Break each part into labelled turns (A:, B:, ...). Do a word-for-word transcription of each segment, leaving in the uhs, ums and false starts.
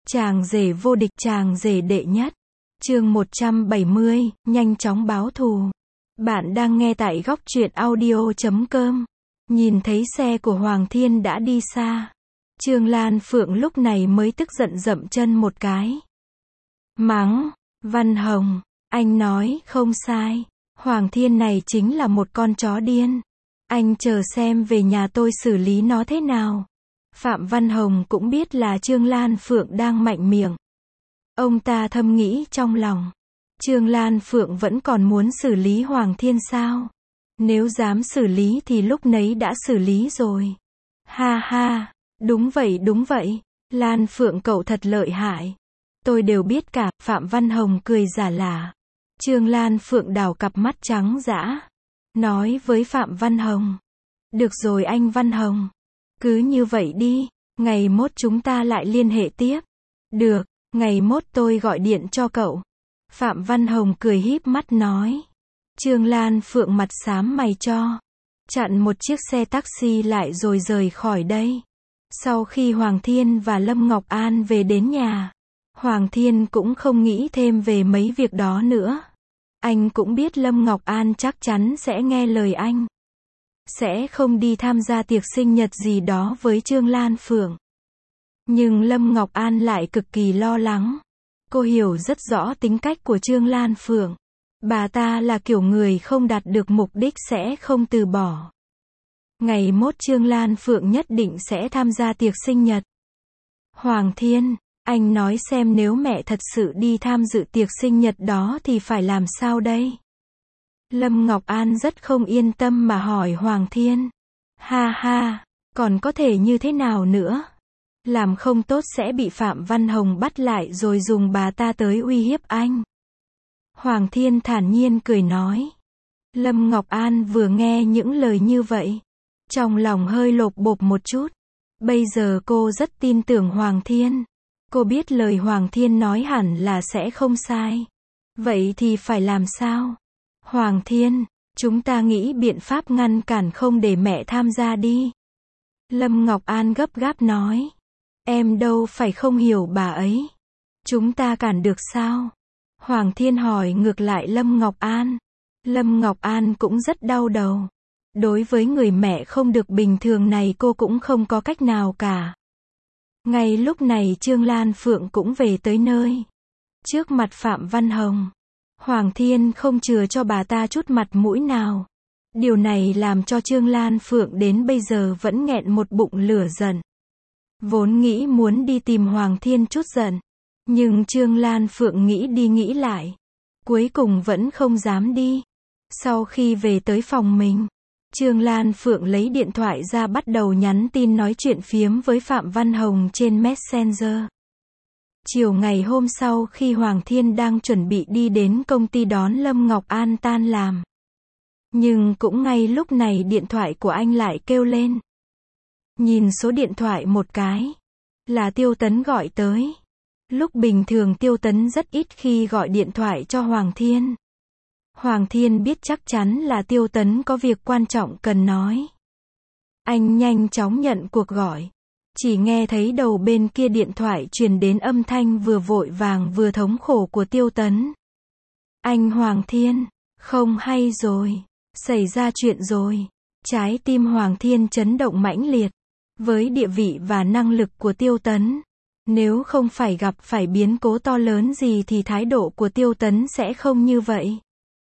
A: Chàng rể vô địch, chàng rể đệ nhất. Chương một trăm bảy mươi, nhanh chóng báo thù. Bạn đang nghe tại góc truyện audio chấm com. Nhìn thấy xe của Hoàng Thiên đã đi xa. Trương Lan Phượng lúc này mới tức giận dậm chân một cái. Mắng, Văn Hồng, anh nói không sai. Hoàng Thiên này chính là một con chó điên. Anh chờ xem về nhà tôi xử lý nó thế nào. Phạm Văn Hồng cũng biết là Trương Lan Phượng đang mạnh miệng. Ông ta thầm nghĩ trong lòng. Trương Lan Phượng vẫn còn muốn xử lý Hoàng Thiên sao? Nếu dám xử lý thì lúc nấy đã xử lý rồi. Ha ha, đúng vậy đúng vậy. Lan Phượng cậu thật lợi hại. Tôi đều biết cả, Phạm Văn Hồng cười giả lả. Trương Lan Phượng đảo cặp mắt trắng dã. Nói với Phạm Văn Hồng. Được rồi anh Văn Hồng. Cứ như vậy đi, ngày mốt chúng ta lại liên hệ tiếp. Được, ngày mốt tôi gọi điện cho cậu. Phạm Văn Hồng cười híp mắt nói. Trương Lan Phượng mặt xám mày cho. Chặn một chiếc xe taxi lại rồi rời khỏi đây. Sau khi Hoàng Thiên và Lâm Ngọc An về đến nhà, Hoàng Thiên cũng không nghĩ thêm về mấy việc đó nữa. Anh cũng biết Lâm Ngọc An chắc chắn sẽ nghe lời anh. Sẽ không đi tham gia tiệc sinh nhật gì đó với Trương Lan Phượng. Nhưng Lâm Ngọc An lại cực kỳ lo lắng. Cô hiểu rất rõ tính cách của Trương Lan Phượng. Bà ta là kiểu người không đạt được mục đích sẽ không từ bỏ. Ngày mốt Trương Lan Phượng nhất định sẽ tham gia tiệc sinh nhật. Hoàng Thiên, anh nói xem nếu mẹ thật sự đi tham dự tiệc sinh nhật đó thì phải làm sao đây? Lâm Ngọc An rất không yên tâm mà hỏi Hoàng Thiên. Ha ha, còn có thể như thế nào nữa? Làm không tốt sẽ bị Phạm Văn Hồng bắt lại rồi dùng bà ta tới uy hiếp anh. Hoàng Thiên thản nhiên cười nói. Lâm Ngọc An vừa nghe những lời như vậy, trong lòng hơi lột bột một chút. Bây giờ cô rất tin tưởng Hoàng Thiên. Cô biết lời Hoàng Thiên nói hẳn là sẽ không sai. Vậy thì phải làm sao? Hoàng Thiên, chúng ta nghĩ biện pháp ngăn cản không để mẹ tham gia đi. Lâm Ngọc An gấp gáp nói. Em đâu phải không hiểu bà ấy. Chúng ta cản được sao? Hoàng Thiên hỏi ngược lại Lâm Ngọc An. Lâm Ngọc An cũng rất đau đầu. Đối với người mẹ không được bình thường này cô cũng không có cách nào cả. Ngay lúc này Trương Lan Phượng cũng về tới nơi. Trước mặt Phạm Văn Hồng, Hoàng Thiên không chừa cho bà ta chút mặt mũi nào. Điều này làm cho Trương Lan Phượng đến bây giờ vẫn nghẹn một bụng lửa giận. Vốn nghĩ muốn đi tìm Hoàng Thiên chút giận. Nhưng Trương Lan Phượng nghĩ đi nghĩ lại. Cuối cùng vẫn không dám đi. Sau khi về tới phòng mình, Trương Lan Phượng lấy điện thoại ra bắt đầu nhắn tin nói chuyện phiếm với Phạm Văn Hồng trên Messenger. Chiều ngày hôm sau khi Hoàng Thiên đang chuẩn bị đi đến công ty đón Lâm Ngọc An tan làm. Nhưng cũng ngay lúc này điện thoại của anh lại kêu lên. Nhìn số điện thoại một cái. Là Tiêu Tấn gọi tới. Lúc bình thường Tiêu Tấn rất ít khi gọi điện thoại cho Hoàng Thiên. Hoàng Thiên biết chắc chắn là Tiêu Tấn có việc quan trọng cần nói. Anh nhanh chóng nhận cuộc gọi. Chỉ nghe thấy đầu bên kia điện thoại truyền đến âm thanh vừa vội vàng vừa thống khổ của Tiêu Tấn. Anh Hoàng Thiên, không hay rồi, xảy ra chuyện rồi. Trái tim Hoàng Thiên chấn động mãnh liệt. Với địa vị và năng lực của Tiêu Tấn, nếu không phải gặp phải biến cố to lớn gì thì thái độ của Tiêu Tấn sẽ không như vậy.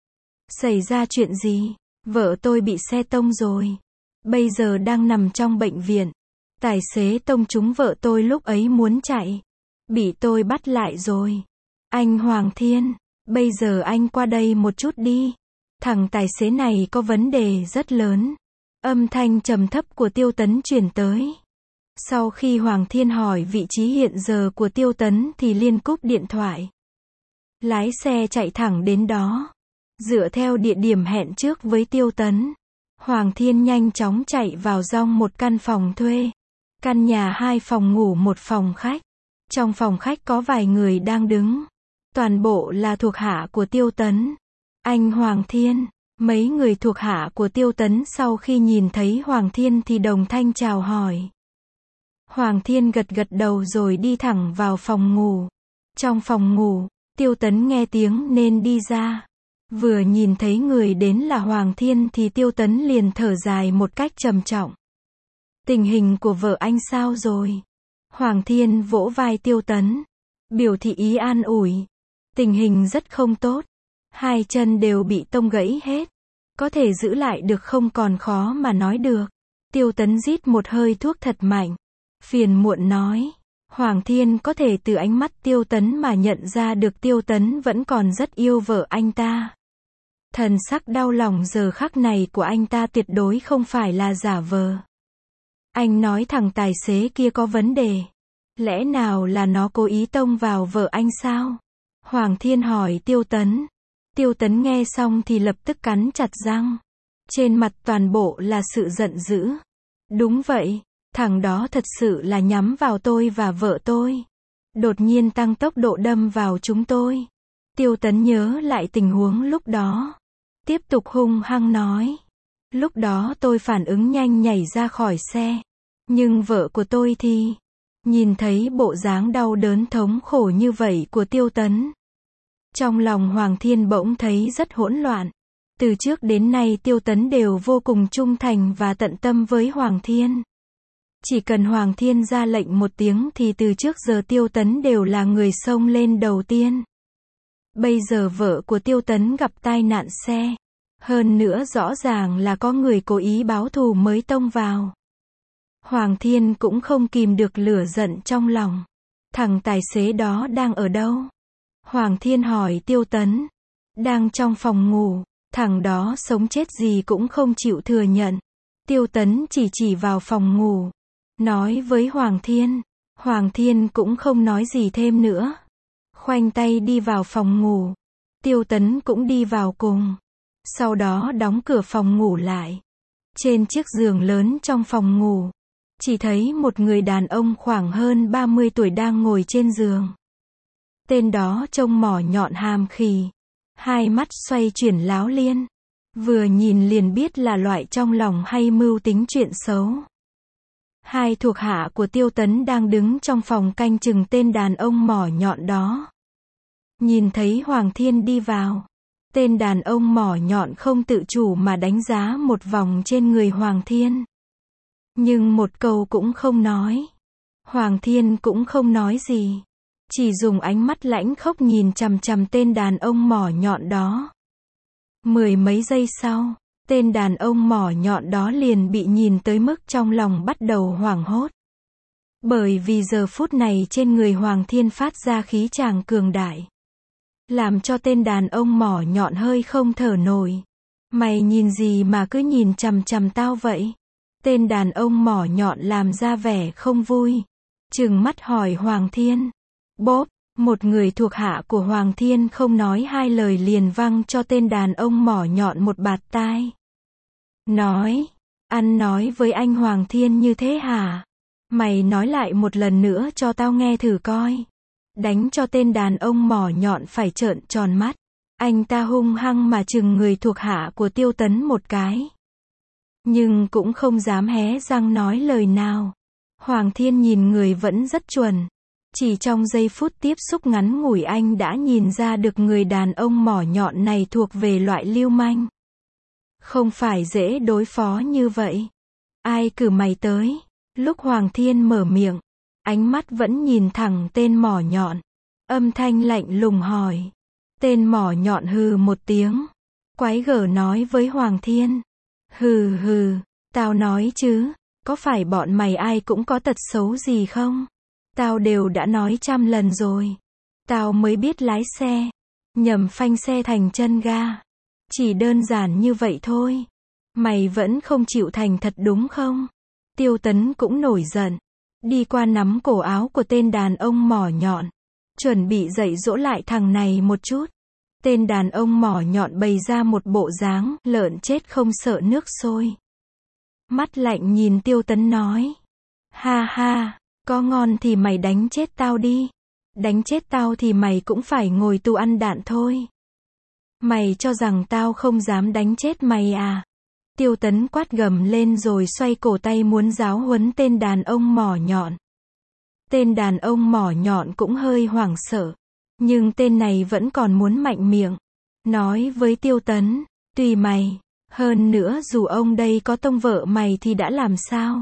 A: Xảy ra chuyện gì? Vợ tôi bị xe tông rồi. Bây giờ đang nằm trong bệnh viện. Tài xế tông trúng vợ tôi lúc ấy muốn chạy. Bị tôi bắt lại rồi. Anh Hoàng Thiên, bây giờ anh qua đây một chút đi. Thằng tài xế này có vấn đề rất lớn. Âm thanh trầm thấp của Tiêu Tấn truyền tới. Sau khi Hoàng Thiên hỏi vị trí hiện giờ của Tiêu Tấn thì liên cúp điện thoại. Lái xe chạy thẳng đến đó. Dựa theo địa điểm hẹn trước với Tiêu Tấn, Hoàng Thiên nhanh chóng chạy vào trong một căn phòng thuê. Căn nhà hai phòng ngủ một phòng khách. Trong phòng khách có vài người đang đứng. Toàn bộ là thuộc hạ của Tiêu Tấn. Anh Hoàng Thiên, mấy người thuộc hạ của Tiêu Tấn sau khi nhìn thấy Hoàng Thiên thì đồng thanh chào hỏi. Hoàng Thiên gật gật đầu rồi đi thẳng vào phòng ngủ. Trong phòng ngủ, Tiêu Tấn nghe tiếng nên đi ra. Vừa nhìn thấy người đến là Hoàng Thiên thì Tiêu Tấn liền thở dài một cách trầm trọng. Tình hình của vợ anh sao rồi? Hoàng Thiên vỗ vai Tiêu Tấn, biểu thị ý an ủi. Tình hình rất không tốt. Hai chân đều bị tông gãy hết. Có thể giữ lại được không còn khó mà nói được. Tiêu Tấn rít một hơi thuốc thật mạnh. Phiền muộn nói. Hoàng Thiên có thể từ ánh mắt Tiêu Tấn mà nhận ra được Tiêu Tấn vẫn còn rất yêu vợ anh ta. Thần sắc đau lòng giờ khắc này của anh ta tuyệt đối không phải là giả vờ. Anh nói thằng tài xế kia có vấn đề. Lẽ nào là nó cố ý tông vào vợ anh sao? Hoàng Thiên hỏi Tiêu Tấn. Tiêu Tấn nghe xong thì lập tức cắn chặt răng. Trên mặt toàn bộ là sự giận dữ. Đúng vậy, thằng đó thật sự là nhắm vào tôi và vợ tôi. Đột nhiên tăng tốc độ đâm vào chúng tôi. Tiêu Tấn nhớ lại tình huống lúc đó. Tiếp tục hung hăng nói. Lúc đó tôi phản ứng nhanh nhảy ra khỏi xe. Nhưng vợ của tôi thì... Nhìn thấy bộ dáng đau đớn thống khổ như vậy của Tiêu Tấn. Trong lòng Hoàng Thiên bỗng thấy rất hỗn loạn. Từ trước đến nay Tiêu Tấn đều vô cùng trung thành và tận tâm với Hoàng Thiên. Chỉ cần Hoàng Thiên ra lệnh một tiếng thì từ trước giờ Tiêu Tấn đều là người xông lên đầu tiên. Bây giờ vợ của Tiêu Tấn gặp tai nạn xe. Hơn nữa rõ ràng là có người cố ý báo thù mới tông vào. Hoàng Thiên cũng không kìm được lửa giận trong lòng. Thằng tài xế đó đang ở đâu? Hoàng Thiên hỏi Tiêu Tấn. Đang trong phòng ngủ. Thằng đó sống chết gì cũng không chịu thừa nhận. Tiêu Tấn chỉ chỉ vào phòng ngủ. Nói với Hoàng Thiên. Hoàng Thiên cũng không nói gì thêm nữa. Khoanh tay đi vào phòng ngủ. Tiêu Tấn cũng đi vào cùng. Sau đó đóng cửa phòng ngủ lại. Trên chiếc giường lớn trong phòng ngủ. Chỉ thấy một người đàn ông khoảng hơn ba mươi tuổi đang ngồi trên giường. Tên đó trông mỏ nhọn hàm khì. Hai mắt xoay chuyển láo liên. Vừa nhìn liền biết là loại trong lòng hay mưu tính chuyện xấu. Hai thuộc hạ của Tiêu Tấn đang đứng trong phòng canh chừng tên đàn ông mỏ nhọn đó. Nhìn thấy Hoàng Thiên đi vào. Tên đàn ông mỏ nhọn không tự chủ mà đánh giá một vòng trên người Hoàng Thiên. Nhưng một câu cũng không nói. Hoàng Thiên cũng không nói gì. Chỉ dùng ánh mắt lãnh khốc nhìn chằm chằm tên đàn ông mỏ nhọn đó. Mười mấy giây sau, tên đàn ông mỏ nhọn đó liền bị nhìn tới mức trong lòng bắt đầu hoảng hốt. Bởi vì giờ phút này trên người Hoàng Thiên phát ra khí tràng cường đại. Làm cho tên đàn ông mỏ nhọn hơi không thở nổi. Mày nhìn gì mà cứ nhìn chằm chằm tao vậy? Tên đàn ông mỏ nhọn làm ra vẻ không vui. Trừng mắt hỏi Hoàng Thiên. Bốp, một người thuộc hạ của Hoàng Thiên không nói hai lời liền văng cho tên đàn ông mỏ nhọn một bạt tai. Nói, ăn nói với anh Hoàng Thiên như thế hả? Mày nói lại một lần nữa cho tao nghe thử coi. Đánh cho tên đàn ông mỏ nhọn phải trợn tròn mắt. Anh ta hung hăng mà chừng người thuộc hạ của Tiêu Tấn một cái. Nhưng cũng không dám hé răng nói lời nào. Hoàng Thiên nhìn người vẫn rất chuẩn. Chỉ trong giây phút tiếp xúc ngắn ngủi anh đã nhìn ra được người đàn ông mỏ nhọn này thuộc về loại lưu manh. Không phải dễ đối phó như vậy. Ai cử mày tới? Lúc Hoàng Thiên mở miệng, ánh mắt vẫn nhìn thẳng tên mỏ nhọn. Âm thanh lạnh lùng hỏi. Tên mỏ nhọn hừ một tiếng. Quái gở nói với Hoàng Thiên. Hừ hừ, tao nói chứ, có phải bọn mày ai cũng có tật xấu gì không? Tao đều đã nói trăm lần rồi. Tao mới biết lái xe. Nhầm phanh xe thành chân ga. Chỉ đơn giản như vậy thôi. Mày vẫn không chịu thành thật đúng không? Tiêu Tấn cũng nổi giận. Đi qua nắm cổ áo của tên đàn ông mỏ nhọn. Chuẩn bị dạy dỗ lại thằng này một chút. Tên đàn ông mỏ nhọn bày ra một bộ dáng lợn chết không sợ nước sôi. Mắt lạnh nhìn Tiêu Tấn nói. Ha ha, có ngon thì mày đánh chết tao đi. Đánh chết tao thì mày cũng phải ngồi tù ăn đạn thôi. Mày cho rằng tao không dám đánh chết mày à? Tiêu Tấn quát gầm lên rồi xoay cổ tay muốn giáo huấn tên đàn ông mỏ nhọn. Tên đàn ông mỏ nhọn cũng hơi hoảng sợ. Nhưng tên này vẫn còn muốn mạnh miệng. Nói với Tiêu Tấn, tùy mày. Hơn nữa dù ông đây có tông vợ mày thì đã làm sao?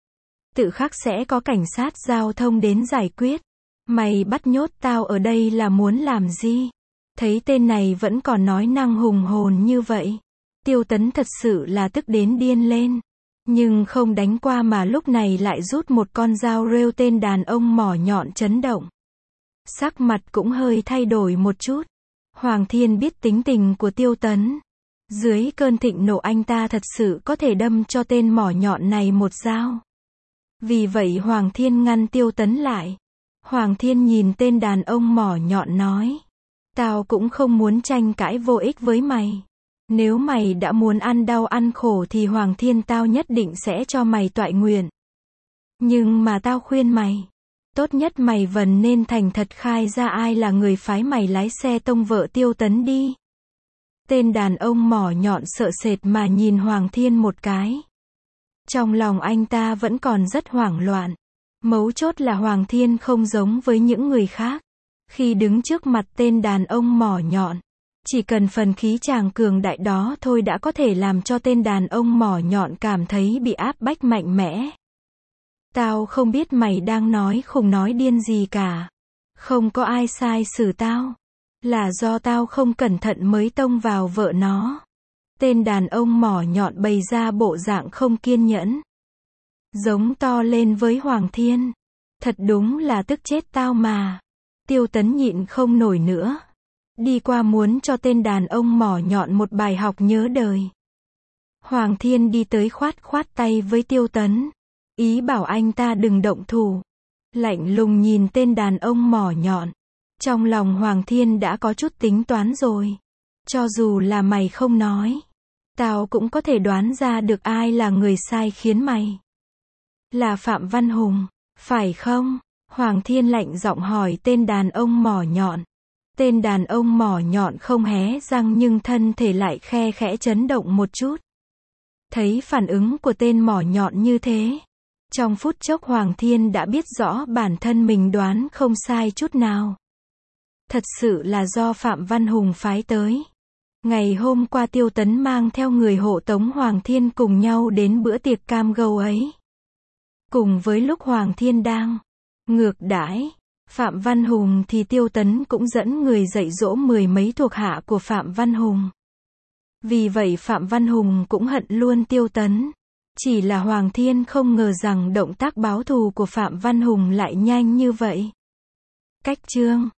A: Tự khắc sẽ có cảnh sát giao thông đến giải quyết. Mày bắt nhốt tao ở đây là muốn làm gì? Thấy tên này vẫn còn nói năng hùng hồn như vậy. Tiêu Tấn thật sự là tức đến điên lên. Nhưng không đánh qua mà lúc này lại rút một con dao rêu. Tên đàn ông mỏ nhọn chấn động. Sắc mặt cũng hơi thay đổi một chút. Hoàng Thiên biết tính tình của Tiêu Tấn. Dưới cơn thịnh nộ anh ta thật sự có thể đâm cho tên mỏ nhọn này một dao. Vì vậy Hoàng Thiên ngăn Tiêu Tấn lại. Hoàng Thiên nhìn tên đàn ông mỏ nhọn nói. Tao cũng không muốn tranh cãi vô ích với mày. Nếu mày đã muốn ăn đau ăn khổ thì Hoàng Thiên tao nhất định sẽ cho mày toại nguyện. Nhưng mà tao khuyên mày. Tốt nhất mày vẫn nên thành thật khai ra ai là người phái mày lái xe tông vợ Tiêu Tấn đi. Tên đàn ông mỏ nhọn sợ sệt mà nhìn Hoàng Thiên một cái. Trong lòng anh ta vẫn còn rất hoảng loạn. Mấu chốt là Hoàng Thiên không giống với những người khác. Khi đứng trước mặt tên đàn ông mỏ nhọn, chỉ cần phần khí chàng cường đại đó thôi đã có thể làm cho tên đàn ông mỏ nhọn cảm thấy bị áp bách mạnh mẽ. Tao không biết mày đang nói khùng nói điên gì cả. Không có ai sai xử tao. Là do tao không cẩn thận mới tông vào vợ nó. Tên đàn ông mỏ nhọn bày ra bộ dạng không kiên nhẫn. Giống to lên với Hoàng Thiên. Thật đúng là tức chết tao mà. Tiêu Tấn nhịn không nổi nữa. Đi qua muốn cho tên đàn ông mỏ nhọn một bài học nhớ đời. Hoàng Thiên đi tới khoát khoát tay với Tiêu Tấn. Ý bảo anh ta đừng động thủ. Lạnh lùng nhìn tên đàn ông mỏ nhọn. Trong lòng Hoàng Thiên đã có chút tính toán rồi. Cho dù là mày không nói, tao cũng có thể đoán ra được ai là người sai khiến mày. Là Phạm Văn Hùng, phải không? Hoàng Thiên lạnh giọng hỏi tên đàn ông mỏ nhọn. Tên đàn ông mỏ nhọn không hé răng nhưng thân thể lại khe khẽ chấn động một chút. Thấy phản ứng của tên mỏ nhọn như thế. Trong phút chốc Hoàng Thiên đã biết rõ bản thân mình đoán không sai chút nào. Thật sự là do Phạm Văn Hùng phái tới. Ngày hôm qua Tiêu Tấn mang theo người hộ tống Hoàng Thiên cùng nhau đến bữa tiệc cam gâu ấy. Cùng với lúc Hoàng Thiên đang ngược đãi Phạm Văn Hùng thì Tiêu Tấn cũng dẫn người dạy dỗ mười mấy thuộc hạ của Phạm Văn Hùng. Vì vậy Phạm Văn Hùng cũng hận luôn Tiêu Tấn. Chỉ là Hoàng Thiên không ngờ rằng động tác báo thù của Phạm Văn Hùng lại nhanh như vậy. Cách chương